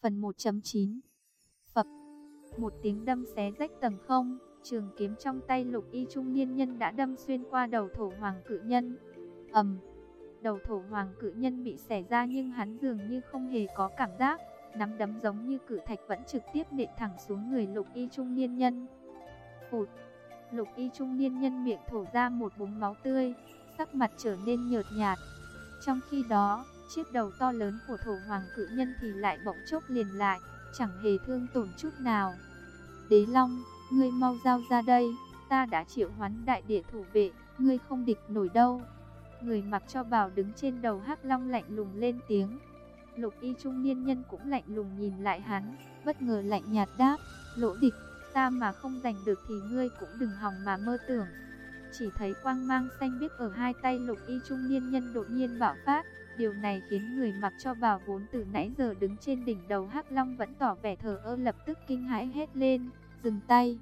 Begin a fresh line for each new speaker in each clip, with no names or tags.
Phần 1.9. Phập. Một tiếng đâm xé rách tầng không, trường kiếm trong tay Lục Y trung niên nhân đã đâm xuyên qua đầu Thổ Hoàng cự nhân. Đầu Thổ Hoàng cự nhân bị xẻ ra nhưng hắn dường như không hề có cảm giác, nắm đấm giống như cự thạch vẫn trực tiếp nện thẳng xuống người Lục Y trung niên nhân. Phụt. Lục Y trung niên nhân miệng thổ ra một búng máu tươi, sắc mặt trở nên nhợt nhạt. Trong khi đó, chiếc đầu to lớn của Thổ Hoàng cự nhân thì lại bỗng chốc liền lại, chẳng hề thương tổn chút nào. Đế Long, ngươi mau giao ra đây, ta đã triệu hoán đại địa thủ vệ, ngươi không địch nổi đâu. Người mặc cho bào đứng trên đầu Hắc Long lạnh lùng lên tiếng. Lục Y trung niên nhân cũng lạnh lùng nhìn lại hắn, bất ngờ lạnh nhạt đáp, Lỗ địch, ta mà không giành được thì ngươi cũng đừng hòng mà mơ tưởng. Chỉ thấy quang mang xanh biếc ở hai tay Lục Y trung niên nhân đột nhiên bạo phát. Điều này khiến người mặc cho bào vốn từ nãy giờ đứng trên đỉnh đầu Hắc Long vẫn tỏ vẻ thờ ơ lập tức kinh hãi hét lên, dừng tay.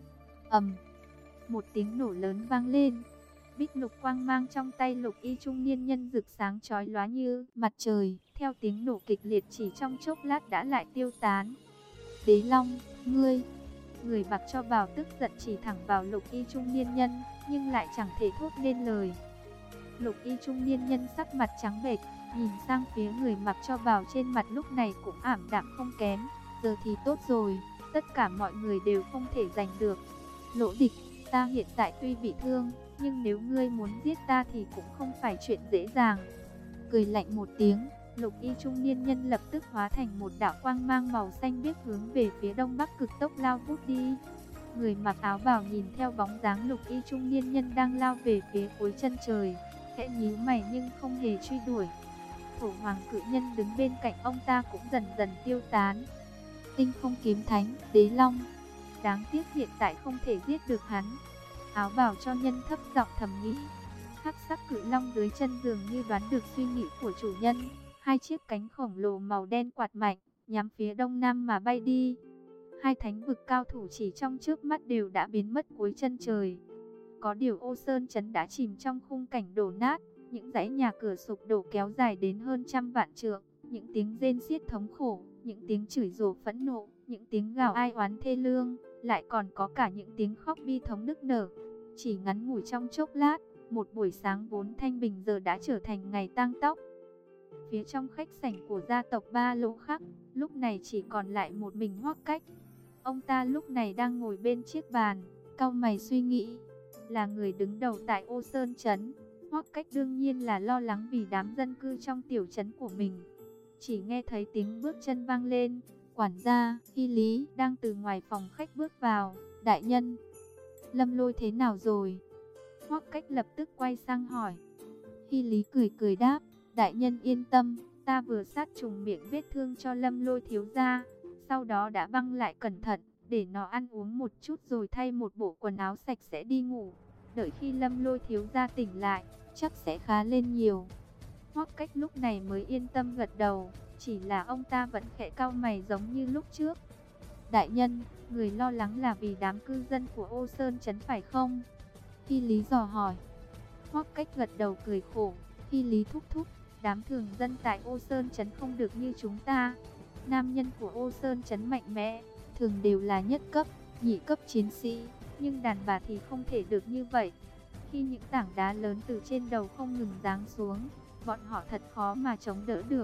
Một tiếng nổ lớn vang lên. Bích lục quang mang trong tay Lục Y trung niên nhân rực sáng chói lóa như mặt trời, theo tiếng nổ kịch liệt chỉ trong chốc lát đã lại tiêu tán. Đế Long, ngươi! Người mặc cho bào tức giận chỉ thẳng vào Lục Y trung niên nhân, nhưng lại chẳng thể thốt nên lời. Lục Y trung niên nhân sắc mặt trắng bệch, nhìn sang phía người mặc cho bào trên mặt lúc này cũng ảm đạm không kém. Giờ thì tốt rồi, tất cả mọi người đều không thể giành được. Lỗ địch, ta hiện tại tuy bị thương, nhưng nếu ngươi muốn giết ta thì cũng không phải chuyện dễ dàng. Cười lạnh một tiếng, Lục Y trung niên nhân lập tức hóa thành một đạo quang mang màu xanh biếc hướng về phía đông bắc cực tốc lao vút đi. Người mặc áo bào nhìn theo bóng dáng Lục Y trung niên nhân đang lao về phía cuối chân trời, khẽ nhíu mày nhưng không hề truy đuổi. Thổ Hoàng cự nhân đứng bên cạnh ông ta cũng dần dần tiêu tán. Tinh không kiếm thánh, Đế Long. Đáng tiếc hiện tại không thể giết được hắn. Áo bào cho nhân thấp giọng thầm nghĩ. Hắc sắc cự long dưới chân dường như đoán được suy nghĩ của chủ nhân. Hai chiếc cánh khổng lồ màu đen quạt mạnh, nhắm phía đông nam mà bay đi. Hai thánh vực cao thủ chỉ trong chớp mắt đều đã biến mất cuối chân trời. Có điều Ô Sơn trấn đã chìm trong khung cảnh đổ nát, những dãy nhà cửa sụp đổ kéo dài đến hơn trăm vạn trượng, những tiếng rên xiết thống khổ, những tiếng chửi rủa phẫn nộ, những tiếng gào ai oán thê lương, lại còn có cả những tiếng khóc bi thống nức nở. Chỉ ngắn ngủi trong chốc lát, một buổi sáng vốn thanh bình giờ đã trở thành ngày tang tóc. Phía trong khách sảnh của gia tộc Ba Lỗ Khắc, lúc này chỉ còn lại một mình Hoắc Cách. Ông ta lúc này đang ngồi bên chiếc bàn, cau mày suy nghĩ. Là người đứng đầu tại Ô Sơn trấn, Hoắc Cách đương nhiên là lo lắng vì đám dân cư trong tiểu trấn của mình. Chỉ nghe thấy tiếng bước chân vang lên, quản gia Hy Lý đang từ ngoài phòng khách bước vào. Đại nhân, Lâm Lôi thế nào rồi? Hoắc Cách lập tức quay sang hỏi. Hy Lý cười cười đáp, đại nhân yên tâm, ta vừa sát trùng miệng vết thương cho Lâm Lôi thiếu gia, sau đó đã băng lại cẩn thận, để nó ăn uống một chút rồi thay một bộ quần áo sạch sẽ đi ngủ. Đợi khi Lâm Lôi thiếu gia tỉnh lại, chắc sẽ khá lên nhiều. Hoắc Cách lúc này mới yên tâm gật đầu, chỉ là ông ta vẫn khẽ cau mày giống như lúc trước. Đại nhân, người lo lắng là vì đám cư dân của Ô Sơn trấn phải không? Hy Lý dò hỏi. Hoắc Cách gật đầu cười khổ. Hy Lý thúc thúc, đám thường dân tại Ô Sơn trấn không được như chúng ta. Nam nhân của Ô Sơn trấn mạnh mẽ, thường đều là nhất cấp, nhị cấp chiến sĩ, nhưng đàn bà thì không thể được như vậy. Khi những tảng đá lớn từ trên đầu không ngừng giáng xuống, bọn họ thật khó mà chống đỡ được.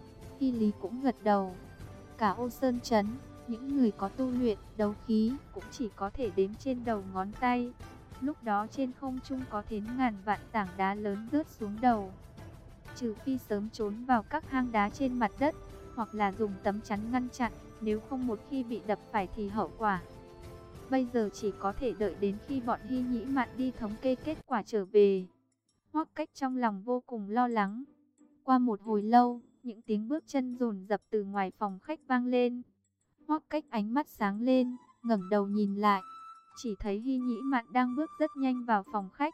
Hy Lý cũng gật đầu. Cả Ô Sơn trấn, những người có tu luyện, đấu khí cũng chỉ có thể đếm trên đầu ngón tay. Lúc đó trên không trung có đến ngàn vạn tảng đá lớn rớt xuống đầu. Trừ phi sớm trốn vào các hang đá trên mặt đất, hoặc là dùng tấm chắn ngăn chặn, nếu không một khi bị đập phải thì hậu quả. Bây giờ chỉ có thể đợi đến khi bọn Hy Nhĩ Mạn đi thống kê kết quả trở về. Hoắc Cách trong lòng vô cùng lo lắng. Qua một hồi lâu, những tiếng bước chân dồn dập từ ngoài phòng khách vang lên. Hoắc Cách ánh mắt sáng lên, ngẩng đầu nhìn lại, chỉ thấy Hy Nhĩ Mạn đang bước rất nhanh vào phòng khách.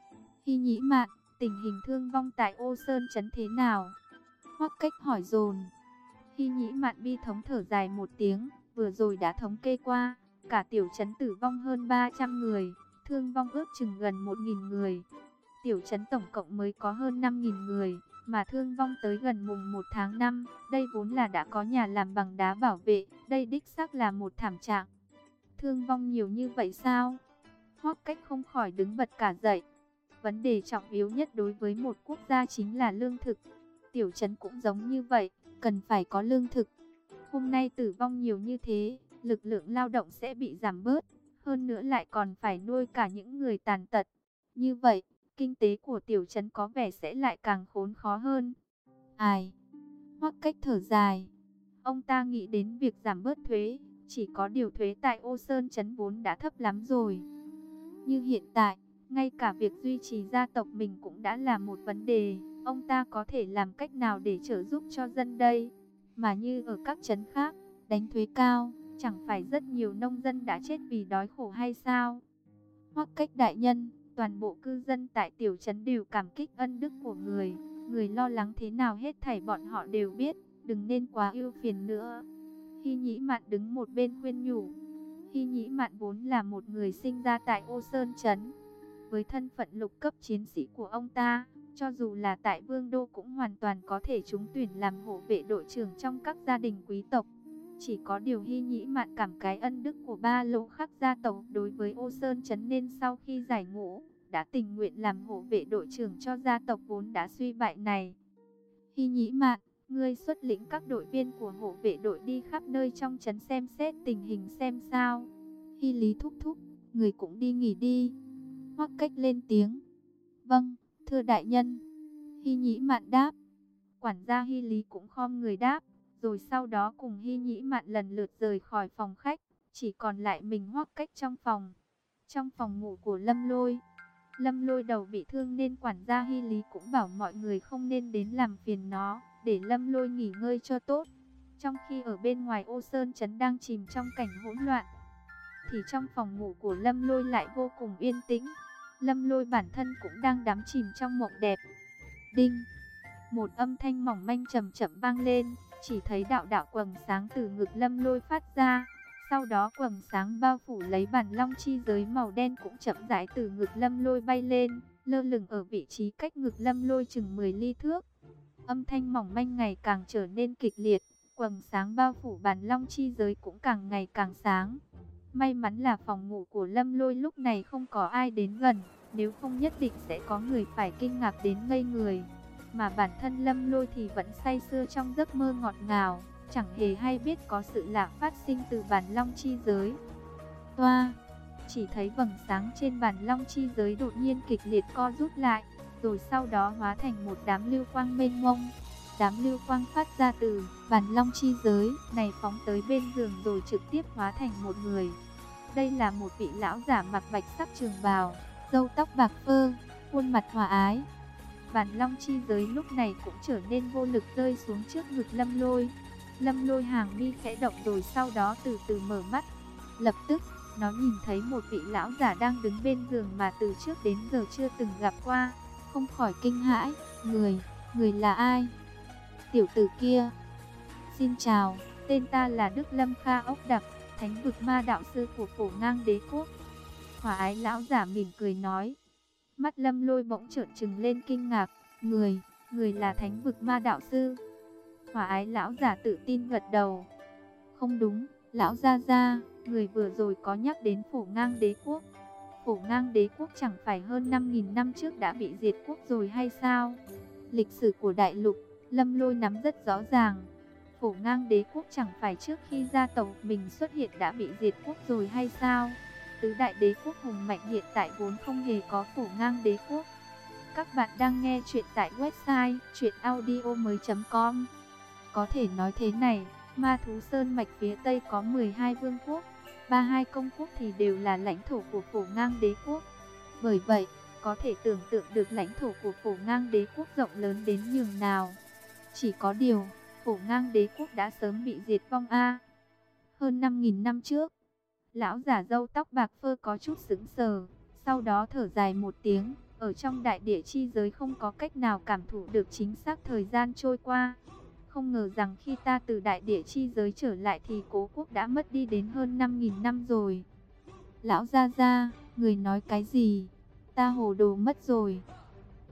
Hy Nhĩ Mạn, tình hình thương vong tại Ô Sơn trấn thế nào? Hoắc Cách hỏi dồn. Hy Nhĩ Mạn bi thống thở dài một tiếng, vừa rồi đã thống kê qua, cả tiểu trấn tử vong hơn 300 người, thương vong ước chừng gần 1.000 người. Tiểu trấn tổng cộng mới có hơn 5.000 người, mà thương vong tới gần mùng 1 tháng 5, đây vốn là đã có nhà làm bằng đá bảo vệ, đây đích xác là một thảm trạng. Thương vong nhiều như vậy sao? Hoắc Cách không khỏi đứng bật cả dậy. Vấn đề trọng yếu nhất đối với một quốc gia chính là lương thực. Tiểu trấn cũng giống như vậy, cần phải có lương thực. Hôm nay tử vong nhiều như thế, lực lượng lao động sẽ bị giảm bớt, hơn nữa lại còn phải nuôi cả những người tàn tật. Như vậy, kinh tế của tiểu trấn có vẻ sẽ lại càng khốn khó hơn. Ai? Hoắc Cách thở dài. Ông ta nghĩ đến việc giảm bớt thuế, chỉ có điều thuế tại Ô Sơn trấn vốn đã thấp lắm rồi. Như hiện tại, ngay cả việc duy trì gia tộc mình cũng đã là một vấn đề. Ông ta có thể làm cách nào để trợ giúp cho dân đây? Mà như ở các trấn khác, đánh thuế cao, chẳng phải rất nhiều nông dân đã chết vì đói khổ hay sao? Hoắc Cách đại nhân, toàn bộ cư dân tại tiểu trấn đều cảm kích ân đức của người. Người lo lắng thế nào hết thảy bọn họ đều biết, đừng nên quá ưu phiền nữa. Hy Nhĩ Mạn đứng một bên khuyên nhủ. Hy Nhĩ Mạn vốn là một người sinh ra tại Ô Sơn trấn. Với thân phận lục cấp chiến sĩ của ông ta, cho dù là tại Vương đô cũng hoàn toàn có thể trúng tuyển làm hộ vệ đội trưởng trong các gia đình quý tộc. Chỉ có điều Hy Nhĩ Mạn cảm cái ân đức của ba lỗ khắc gia tộc đối với Ô Sơn trấn nên sau khi giải ngũ, đã tình nguyện làm hộ vệ đội trưởng cho gia tộc vốn đã suy bại này. Hy Nhĩ Mạn, ngươi xuất lĩnh các đội viên của hộ vệ đội đi khắp nơi trong trấn xem xét tình hình xem sao. Hy Lý thúc thúc, người cũng đi nghỉ đi. Hoắc Cách lên tiếng. Vâng, thưa đại nhân. Hy Nhĩ Mạn đáp. Quản gia Hy Lý cũng khom người đáp, rồi sau đó cùng Hy Nhĩ Mạn lần lượt rời khỏi phòng khách, chỉ còn lại mình Hoắc Cách trong phòng. Trong phòng ngủ của Lâm Lôi. Lâm Lôi đầu bị thương nên quản gia Hy Lý cũng bảo mọi người không nên đến làm phiền nó, để Lâm Lôi nghỉ ngơi cho tốt. Trong khi ở bên ngoài Ô Sơn trấn đang chìm trong cảnh hỗn loạn, thì trong phòng ngủ của Lâm Lôi lại vô cùng yên tĩnh. Lâm Lôi bản thân cũng đang đắm chìm trong mộng đẹp. Đinh! Một âm thanh mỏng manh chậm chậm vang lên, chỉ thấy đạo đạo quầng sáng từ ngực Lâm Lôi phát ra. Sau đó quầng sáng bao phủ lấy bản long chi giới màu đen cũng chậm rãi từ ngực Lâm Lôi bay lên, lơ lửng ở vị trí cách ngực Lâm Lôi chừng 10 ly thước. Âm thanh mỏng manh ngày càng trở nên kịch liệt, quầng sáng bao phủ bản long chi giới cũng càng ngày càng sáng. May mắn là phòng ngủ của Lâm Lôi lúc này không có ai đến gần, nếu không nhất định sẽ có người phải kinh ngạc đến ngây người. Mà bản thân Lâm Lôi thì vẫn say sưa trong giấc mơ ngọt ngào, chẳng hề hay biết có sự lạ phát sinh từ bản long chi giới. Toa, chỉ thấy vầng sáng trên bản long chi giới đột nhiên kịch liệt co rút lại, rồi sau đó hóa thành một đám lưu quang mênh mông. Đám lưu quang phát ra từ bản long chi giới này phóng tới bên giường rồi trực tiếp hóa thành một người. Đây là một vị lão giả mặc bạch sắc trường bào, râu tóc bạc phơ, khuôn mặt hòa ái. Bản long chi giới lúc này cũng trở nên vô lực rơi xuống trước ngực Lâm Lôi. Lâm Lôi hàng mi khẽ động rồi sau đó từ từ mở mắt. Lập tức, nó nhìn thấy một vị lão giả đang đứng bên giường mà từ trước đến giờ chưa từng gặp qua. Không khỏi kinh hãi, người là ai? Tiểu tử kia. Xin chào, tên ta là Đức Lâm Kha Ốc Đặc, thánh vực ma đạo sư của Phổ Ngang Đế Quốc. Hòa ái lão giả mỉm cười nói. Mắt Lâm Lôi bỗng trợn trừng lên kinh ngạc. Người là thánh vực ma đạo sư? Hòa ái lão giả tự tin gật đầu. Không đúng, lão gia gia, người vừa rồi có nhắc đến Phổ Ngang Đế Quốc. Phổ Ngang Đế Quốc chẳng phải hơn 5.000 năm trước đã bị diệt quốc rồi hay sao? Lịch sử của đại lục, Lâm Lôi nắm rất rõ ràng. Phổ Ngang Đế Quốc chẳng phải trước khi gia tộc mình xuất hiện đã bị diệt quốc rồi hay sao? Tứ đại đế quốc hùng mạnh hiện tại vốn không hề có Phổ Ngang Đế Quốc. Các bạn đang nghe chuyện tại website chuyenaudio.com. Có thể nói thế này, Ma Thú Sơn mạch phía Tây có 12 vương quốc, 32 công quốc thì đều là lãnh thổ của Phổ Ngang Đế Quốc. Bởi vậy, có thể tưởng tượng được lãnh thổ của Phổ Ngang Đế Quốc rộng lớn đến nhường nào. Chỉ có điều, Phổ Ngang Đế Quốc đã sớm bị diệt vong hơn 5.000 năm trước. Lão giả râu tóc bạc phơ có chút sững sờ, sau đó thở dài một tiếng. Ở trong đại địa chi giới không có cách nào cảm thụ được chính xác thời gian trôi qua. Không ngờ rằng khi ta từ đại địa chi giới trở lại thì cố quốc đã mất đi đến hơn 5.000 năm rồi. Lão gia gia, người nói cái gì? Ta hồ đồ mất rồi.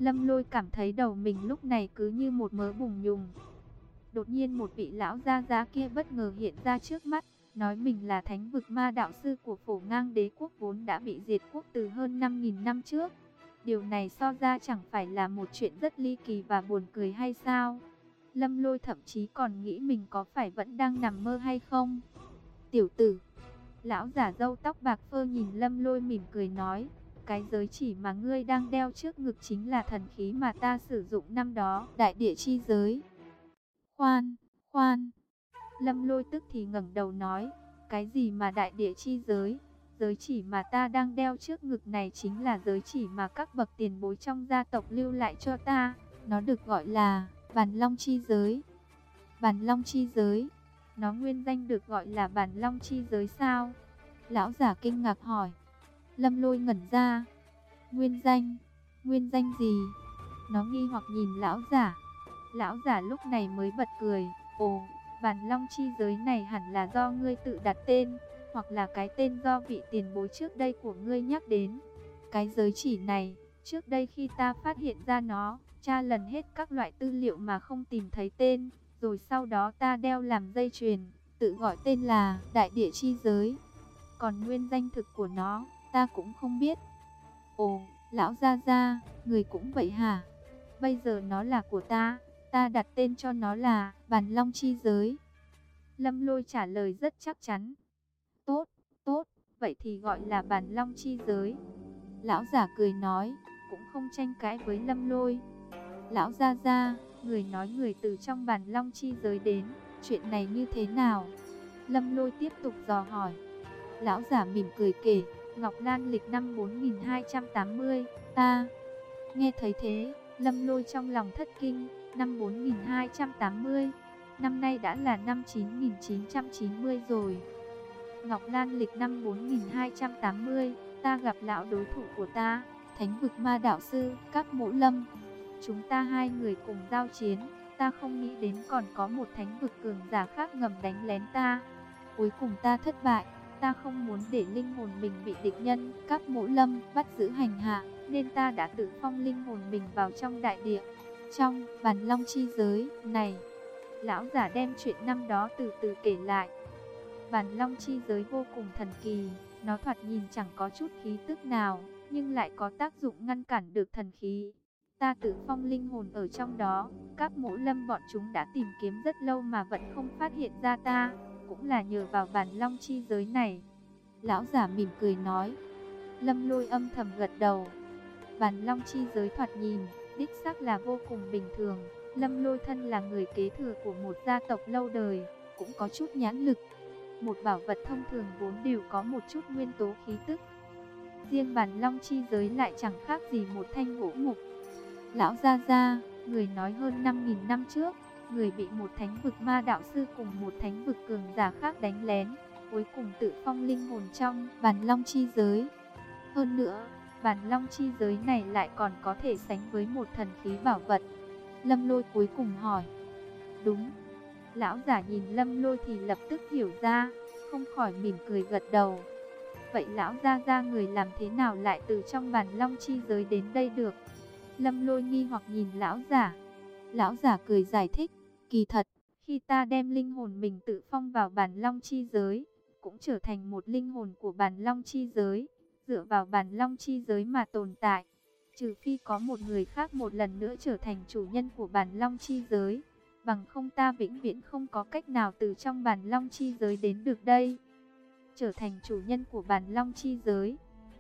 Lâm Lôi cảm thấy đầu mình lúc này cứ như một mớ bùng nhùng. Đột nhiên một vị lão gia giá kia bất ngờ hiện ra trước mắt, nói mình là thánh vực ma đạo sư của Phổ Ngang đế quốc vốn đã bị diệt quốc từ hơn 5.000 năm trước. Điều này so ra chẳng phải là một chuyện rất ly kỳ và buồn cười hay sao? Lâm Lôi thậm chí còn nghĩ mình có phải vẫn đang nằm mơ hay không? Tiểu tử, lão giả râu tóc bạc phơ nhìn Lâm Lôi mỉm cười nói, cái giới chỉ mà ngươi đang đeo trước ngực chính là thần khí mà ta sử dụng năm đó, đại địa chi giới. Khoan, khoan. Lâm Lôi tức thì ngẩng đầu nói, cái gì mà đại địa chi giới? Giới chỉ mà ta đang đeo trước ngực này chính là giới chỉ mà các bậc tiền bối trong gia tộc lưu lại cho ta. Nó được gọi là Bàn Long chi giới. Bàn Long chi giới. Nó nguyên danh được gọi là Bàn Long chi giới sao? Lão giả kinh ngạc hỏi. Lâm Lôi ngẩn ra. Nguyên danh? Nguyên danh gì? Nó nghi hoặc nhìn lão giả. Lão giả lúc này mới bật cười. Ồ, Bàn Long chi giới này hẳn là do ngươi tự đặt tên, hoặc là cái tên do vị tiền bối trước đây của ngươi nhắc đến. Cái giới chỉ này, trước đây khi ta phát hiện ra nó, tra lần hết các loại tư liệu mà không tìm thấy tên, rồi sau đó ta đeo làm dây chuyền, tự gọi tên là Đại Địa Chi Giới. Còn nguyên danh thực của nó, ta cũng không biết. Ồ, lão gia, người cũng vậy hả? Bây giờ nó là của ta đặt tên cho nó là Bàn Long Chi Giới. Lâm Lôi trả lời rất chắc chắn. Tốt, tốt, vậy thì gọi là Bàn Long Chi Giới. Lão giả cười nói, cũng không tranh cãi với Lâm Lôi. Lão gia, người nói người từ trong Bàn Long Chi Giới đến, chuyện này như thế nào? Lâm Lôi tiếp tục dò hỏi. Lão giả mỉm cười kể, Ngọc Lan lịch năm 4280, ta. Nghe thấy thế, Lâm Lôi trong lòng thất kinh, năm 4280, năm nay đã là năm 9990 rồi. Ngọc Lan lịch năm 4280, ta gặp lão đối thủ của ta, thánh vực ma đạo sư, các Mỗ Lâm. Chúng ta hai người cùng giao chiến, ta không nghĩ đến còn có một thánh vực cường giả khác ngầm đánh lén ta. Cuối cùng ta thất bại, ta không muốn để linh hồn mình bị địch nhân, các Mỗ Lâm bắt giữ hành hạ, nên ta đã tự phong linh hồn mình vào trong đại địa. Trong Bàn Long Chi Giới này, lão giả đem chuyện năm đó từ từ kể lại. Bàn Long Chi Giới vô cùng thần kỳ, nó thoạt nhìn chẳng có chút khí tức nào, nhưng lại có tác dụng ngăn cản được thần khí. Ta tự phong linh hồn ở trong đó, các Mỗ Lâm bọn chúng đã tìm kiếm rất lâu mà vẫn không phát hiện ra ta, cũng là nhờ vào Bàn Long Chi Giới này. Lão giả mỉm cười nói. Lâm Lôi âm thầm gật đầu. Bàn Long Chi Giới thoạt nhìn, đích xác là vô cùng bình thường. Lâm Lôi thân là người kế thừa của một gia tộc lâu đời, cũng có chút nhãn lực. Một bảo vật thông thường vốn đều có một chút nguyên tố khí tức. Riêng Bàn Long Chi Giới lại chẳng khác gì một thanh gỗ mục. Lão gia, người nói hơn 5.000 năm trước, người bị một thánh vực ma đạo sư cùng một thánh vực cường giả khác đánh lén, cuối cùng tự phong linh hồn trong Bàn Long Chi Giới. Hơn nữa, Bàn Long Chi Giới này lại còn có thể sánh với một thần khí bảo vật. Lâm Lôi cuối cùng hỏi. Đúng. Lão giả nhìn Lâm Lôi thì lập tức hiểu ra, không khỏi mỉm cười gật đầu. Vậy lão gia người làm thế nào lại từ trong Bàn Long Chi Giới đến đây được? Lâm Lôi nghi hoặc nhìn lão giả. Lão giả cười giải thích, kỳ thật, khi ta đem linh hồn mình tự phong vào Bàn Long Chi Giới, cũng trở thành một linh hồn của Bàn Long Chi Giới, dựa vào Bàn Long Chi Giới mà tồn tại. Trừ phi có một người khác một lần nữa trở thành chủ nhân của Bàn Long Chi Giới, bằng không ta vĩnh viễn không có cách nào từ trong Bàn Long Chi Giới đến được đây. Trở thành chủ nhân của Bàn Long Chi Giới.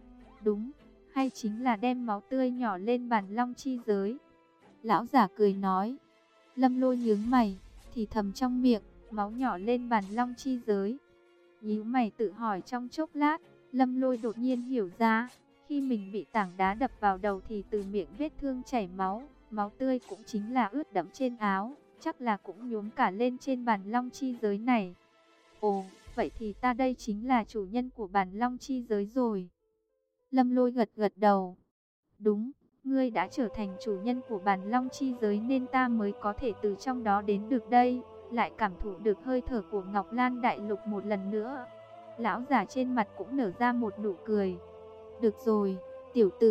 Đúng, hay chính là đem máu tươi nhỏ lên Bàn Long Chi Giới. Lão giả cười nói. Lâm Lôi nhướng mày, thì thầm trong miệng, máu nhỏ lên Bàn Long Chi Giới. Nhíu mày tự hỏi trong chốc lát, Lâm Lôi đột nhiên hiểu ra, khi mình bị tảng đá đập vào đầu thì từ miệng vết thương chảy máu, máu tươi cũng chính là ướt đẫm trên áo, chắc là cũng nhuốm cả lên trên Bàn Long Chi Giới này. Ồ, vậy thì ta đây chính là chủ nhân của Bàn Long Chi Giới rồi. Lâm Lôi gật gật đầu. Đúng, ngươi đã trở thành chủ nhân của Bàn Long Chi Giới nên ta mới có thể từ trong đó đến được đây, lại cảm thụ được hơi thở của Ngọc Lan Đại Lục một lần nữa. Lão giả trên mặt cũng nở ra một nụ cười. Được rồi, tiểu tử,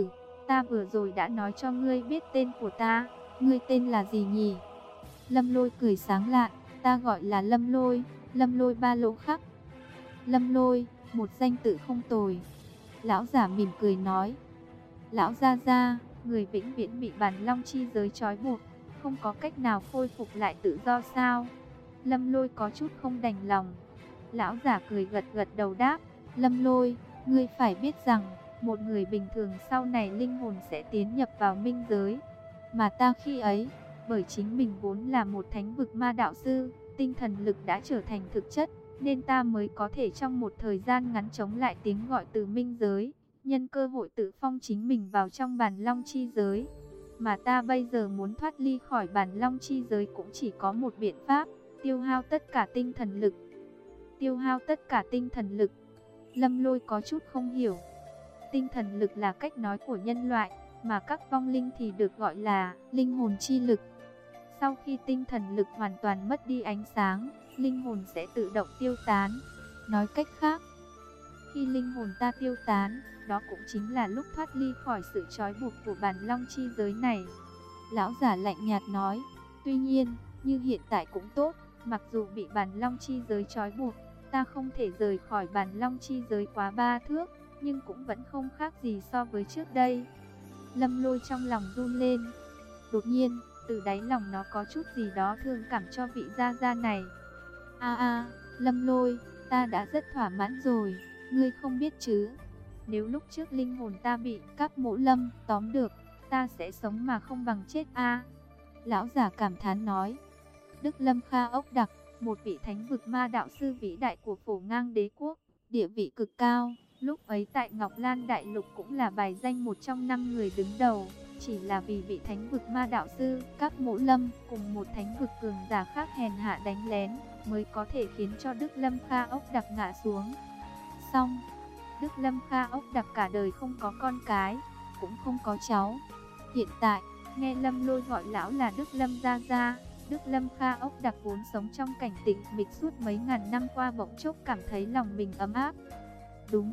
ta vừa rồi đã nói cho ngươi biết tên của ta. Ngươi tên là gì nhỉ? Lâm Lôi cười sáng lạn, ta gọi là Lâm Lôi, Lâm Lôi Ba Lỗ Khắc. Lâm Lôi, một danh tự không tồi. Lão giả mỉm cười nói. Lão gia gia, người vĩnh viễn bị bản long chi giới trói buộc, không có cách nào khôi phục lại tự do sao? Lâm Lôi có chút không đành lòng. Lão giả cười gật gật đầu đáp. Lâm Lôi, ngươi phải biết rằng, một người bình thường sau này linh hồn sẽ tiến nhập vào minh giới. Mà ta khi ấy, bởi chính mình vốn là một thánh vực ma đạo sư, tinh thần lực đã trở thành thực chất, nên ta mới có thể trong một thời gian ngắn chống lại tiếng gọi từ minh giới, nhân cơ hội tự phong chính mình vào trong bản long chi giới. Mà ta bây giờ muốn thoát ly khỏi bản long chi giới cũng chỉ có một biện pháp, tiêu hao tất cả tinh thần lực. Tiêu hao tất cả tinh thần lực. Lâm Lôi có chút không hiểu. Tinh thần lực là cách nói của nhân loại, mà các vong linh thì được gọi là linh hồn chi lực. Sau khi tinh thần lực hoàn toàn mất đi ánh sáng, linh hồn sẽ tự động tiêu tán. Nói cách khác, khi linh hồn ta tiêu tán, đó cũng chính là lúc thoát ly khỏi sự trói buộc của bản long chi giới này. Lão giả lạnh nhạt nói, tuy nhiên, như hiện tại cũng tốt, mặc dù bị bản long chi giới trói buộc, ta không thể rời khỏi bản long chi giới quá 3 thước, nhưng cũng vẫn không khác gì so với trước đây. Lâm Lôi trong lòng run lên. Đột nhiên, từ đáy lòng nó có chút gì đó thương cảm cho vị gia gia này. Lâm Lôi, ta đã rất thỏa mãn rồi, ngươi không biết chứ. Nếu lúc trước linh hồn ta bị các mỗ Lâm tóm được, ta sẽ sống mà không bằng chết a. Lão giả cảm thán nói. Đức Lâm Kha Ốc Đặc, một vị thánh vực ma đạo sư vĩ đại của Phổ Ngang Đế quốc, địa vị cực cao, lúc ấy tại Ngọc Lan Đại Lục cũng là bài danh một trong 5 người đứng đầu. Chỉ là vì bị thánh vực ma đạo sư các mỗ Lâm cùng một thánh vực cường giả khác hèn hạ đánh lén, mới có thể khiến cho Đức Lâm Kha Ốc Đặc ngã xuống. Xong, Đức Lâm Kha Ốc Đặc cả đời không có con cái, cũng không có cháu. Hiện tại, nghe Lâm Lôi gọi lão là Đức Lâm gia gia, Đức Lâm Kha Ốc Đặc vốn sống trong cảnh tĩnh mịch suốt mấy ngàn năm qua bỗng chốc cảm thấy lòng mình ấm áp. Đúng.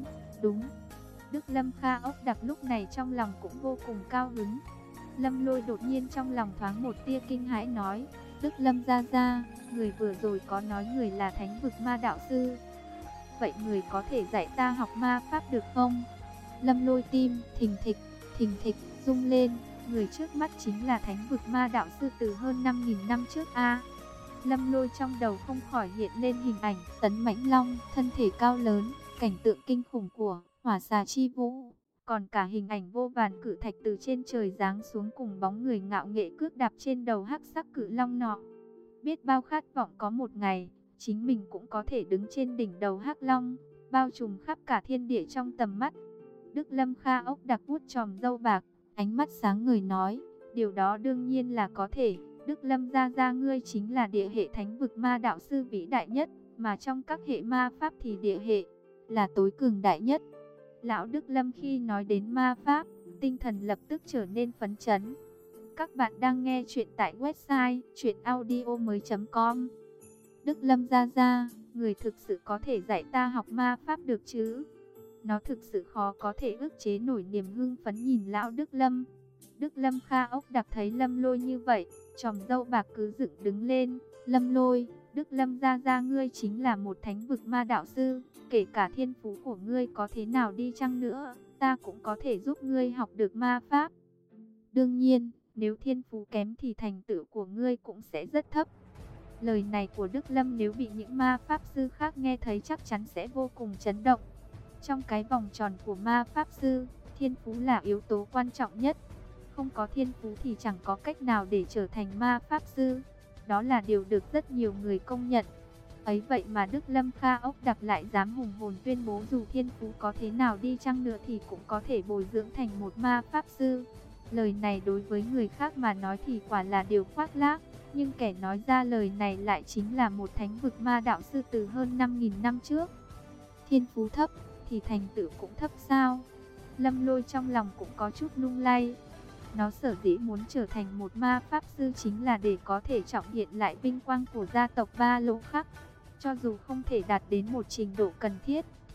Đức Lâm Kha Ốc Đặc lúc này trong lòng cũng vô cùng cao hứng. Lâm Lôi đột nhiên trong lòng thoáng một tia kinh hãi nói, Đức Lâm gia gia, người vừa rồi có nói người là thánh vực ma đạo sư. Vậy người có thể dạy ta học ma pháp được không? Lâm Lôi tim thình thịch rung lên, người trước mắt chính là thánh vực ma đạo sư từ hơn 5.000 năm trước a. Lâm Lôi trong đầu không khỏi hiện lên hình ảnh Tấn Mãnh Long, thân thể cao lớn, cảnh tượng kinh khủng của Hỏa Xà Chi Vũ, còn cả hình ảnh vô vàn cự thạch từ trên trời giáng xuống cùng bóng người ngạo nghệ cước đạp trên đầu hắc sắc cự long nọ. Biết bao khát vọng có một ngày, chính mình cũng có thể đứng trên đỉnh đầu hắc long, bao trùm khắp cả thiên địa trong tầm mắt. Đức Lâm Kha Ốc Đặc vuốt chòm râu bạc, ánh mắt sáng ngời nói, điều đó đương nhiên là có thể. Đức Lâm gia gia, ngươi chính là địa hệ thánh vực ma đạo sư vĩ đại nhất, mà trong các hệ ma pháp thì địa hệ là tối cường đại nhất. Lão Đức Lâm khi nói đến ma pháp, tinh thần lập tức trở nên phấn chấn. Các bạn đang nghe chuyện tại website chuyenaudio.com. Đức Lâm gia gia, người thực sự có thể dạy ta học ma pháp được chứ? Nó thực sự khó có thể ức chế nổi niềm hưng phấn nhìn lão Đức Lâm. Đức Lâm Kha Ốc Đặc thấy Lâm Lôi như vậy, chòm râu bạc cứ dựng đứng lên. Lâm Lôi, Đức Lâm gia gia, ngươi chính là một thánh vực ma đạo sư, kể cả thiên phú của ngươi có thế nào đi chăng nữa, ta cũng có thể giúp ngươi học được ma pháp. Đương nhiên, nếu thiên phú kém thì thành tựu của ngươi cũng sẽ rất thấp. Lời này của Đức Lâm nếu bị những ma pháp sư khác nghe thấy chắc chắn sẽ vô cùng chấn động. Trong cái vòng tròn của ma pháp sư, thiên phú là yếu tố quan trọng nhất. Không có thiên phú thì chẳng có cách nào để trở thành ma pháp sư. Đó là điều được rất nhiều người công nhận. Ấy vậy mà Đức Lâm Kha Ốc Đặc lại dám hùng hồn tuyên bố dù thiên phú có thế nào đi chăng nữa thì cũng có thể bồi dưỡng thành một ma pháp sư. Lời này đối với người khác mà nói thì quả là điều khoác lác, nhưng kẻ nói ra lời này lại chính là một thánh vực ma đạo sư từ hơn 5.000 năm trước. Thiên phú thấp thì thành tựu cũng thấp sao? Lâm Lôi trong lòng cũng có chút lung lay. Nó sở dĩ muốn trở thành một ma pháp sư chính là để có thể trọng hiện lại vinh quang của gia tộc Ba Lỗ Khắc. Cho dù không thể đạt đến một trình độ cần thiết,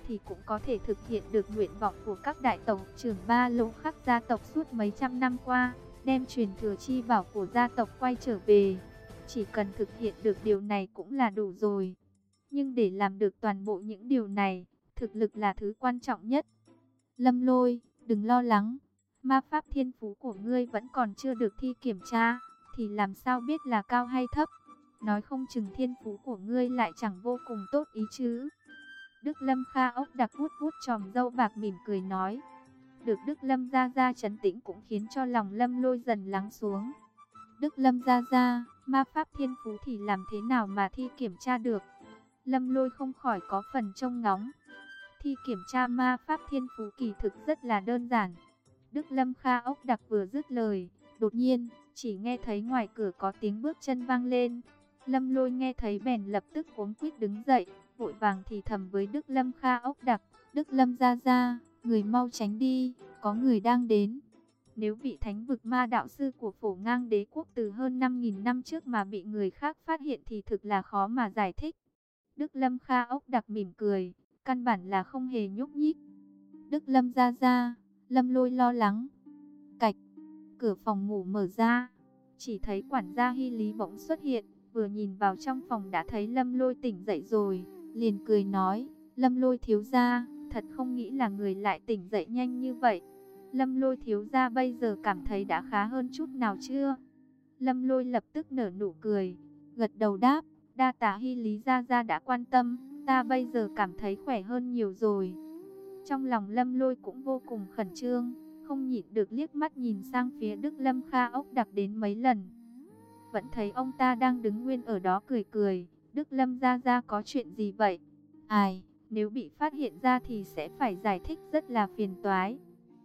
thì cũng có thể thực hiện được nguyện vọng của các đại tộc trưởng Ba Lỗ Khắc gia tộc suốt mấy trăm năm qua, đem truyền thừa chi bảo của gia tộc quay trở về. Chỉ cần thực hiện được điều này cũng là đủ rồi. Nhưng để làm được toàn bộ những điều này, thực lực là thứ quan trọng nhất. Lâm Lôi, đừng lo lắng, ma pháp thiên phú của ngươi vẫn còn chưa được thi kiểm tra, thì làm sao biết là cao hay thấp. Nói không chừng thiên phú của ngươi lại chẳng vô cùng tốt ý chứ. Đức Lâm Kha ốc đặc vuốt vuốt chòm râu bạc mỉm cười nói. Được Đức Lâm gia gia trấn tĩnh cũng khiến cho lòng Lâm Lôi dần lắng xuống. Đức Lâm gia gia, ma pháp thiên phú thì làm thế nào mà thi kiểm tra được? Lâm Lôi không khỏi có phần trông ngóng. Thi kiểm tra ma pháp thiên phú kỳ thực rất là đơn giản. Đức Lâm Kha ốc đặc vừa dứt lời, đột nhiên, chỉ nghe thấy ngoài cửa có tiếng bước chân vang lên. Lâm Lôi nghe thấy bèn lập tức cuống quýt đứng dậy, vội vàng thì thầm với Đức Lâm Kha ốc đặc. Đức Lâm gia gia, người mau tránh đi, có người đang đến. Nếu vị thánh vực ma đạo sư của Phổ Ngang đế quốc từ hơn 5.000 năm trước mà bị người khác phát hiện thì thực là khó mà giải thích. Đức Lâm Kha ốc đặc mỉm cười, căn bản là không hề nhúc nhích. Đức Lâm gia gia, Lâm Lôi lo lắng. Cạch, cửa phòng ngủ mở ra, chỉ thấy quản gia Hy Lý bỗng xuất hiện, vừa nhìn vào trong phòng đã thấy Lâm Lôi tỉnh dậy rồi, liền cười nói, Lâm Lôi thiếu gia, thật không nghĩ là người lại tỉnh dậy nhanh như vậy. Lâm Lôi thiếu gia bây giờ cảm thấy đã khá hơn chút nào chưa? Lâm Lôi lập tức nở nụ cười, gật đầu đáp, đa tạ Hy Lý gia gia đã quan tâm, ta bây giờ cảm thấy khỏe hơn nhiều rồi. Trong lòng Lâm Lôi cũng vô cùng khẩn trương, không nhịn được liếc mắt nhìn sang phía Đức Lâm Kha ốc đặc đến mấy lần. Vẫn thấy ông ta đang đứng nguyên ở đó cười cười. Đức Lâm gia gia có chuyện gì vậy? Ai, nếu bị phát hiện ra thì sẽ phải giải thích rất là phiền toái.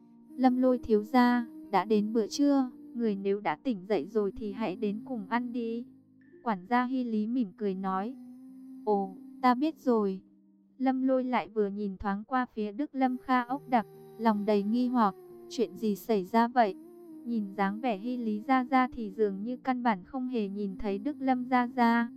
Lâm Lôi thiếu gia, đã đến bữa trưa, người nếu đã tỉnh dậy rồi thì hãy đến cùng ăn đi. Quản gia Hy Lý mỉm cười nói. Ồ, ta biết rồi. Lâm Lôi lại vừa nhìn thoáng qua phía Đức Lâm Kha ốc đặc, lòng đầy nghi hoặc, chuyện gì xảy ra vậy? Nhìn dáng vẻ Hy Lý gia gia thì dường như căn bản không hề nhìn thấy Đức Lâm gia gia.